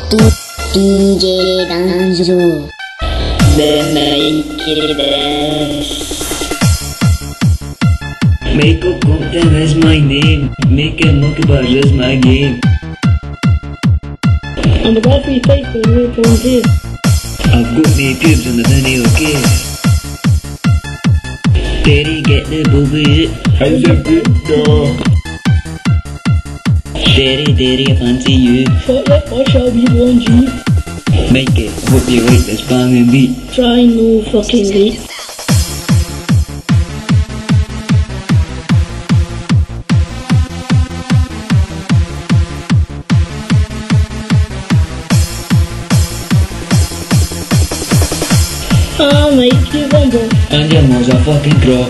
DJ 男女生意気です。 Make a content as my name. Make a mock as my game. I'm a coffee paper with volunteer. I've got me pubes and I don't care. Daddy get the booby. How's it good though? Daddy, I fancy you. Shut up, I shall be 1G. Make it, hope you like this banging beat. Try no fucking beat. I'll make you rumble. And your nose a fucking crock.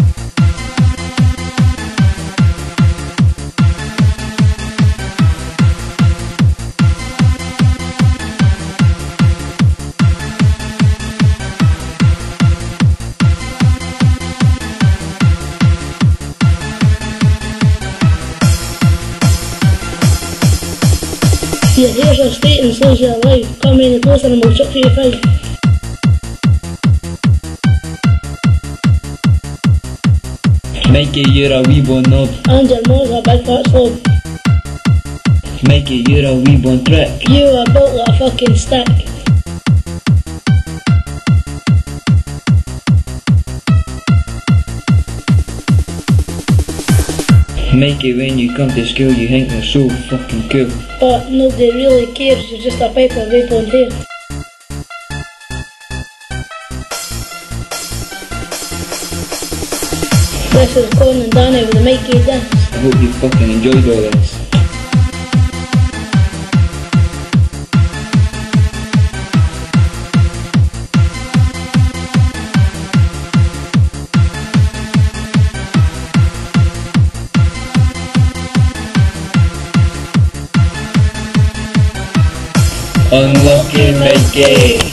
Yeah, here's a state and slows your life. Come in closer and we'll chuck to your face. Make it, you're a wee bone knob. And your mom's a big fat slob. Make it, you're a wee bone prick. You are built like a fucking stick. Make it when you come to school, you think you're so fucking cool. But nobody really cares, you're just a paper with volunteer. This is Colin and Danny with the Mikey dance. I hope you fucking enjoyed all this. Unlucky Mikey.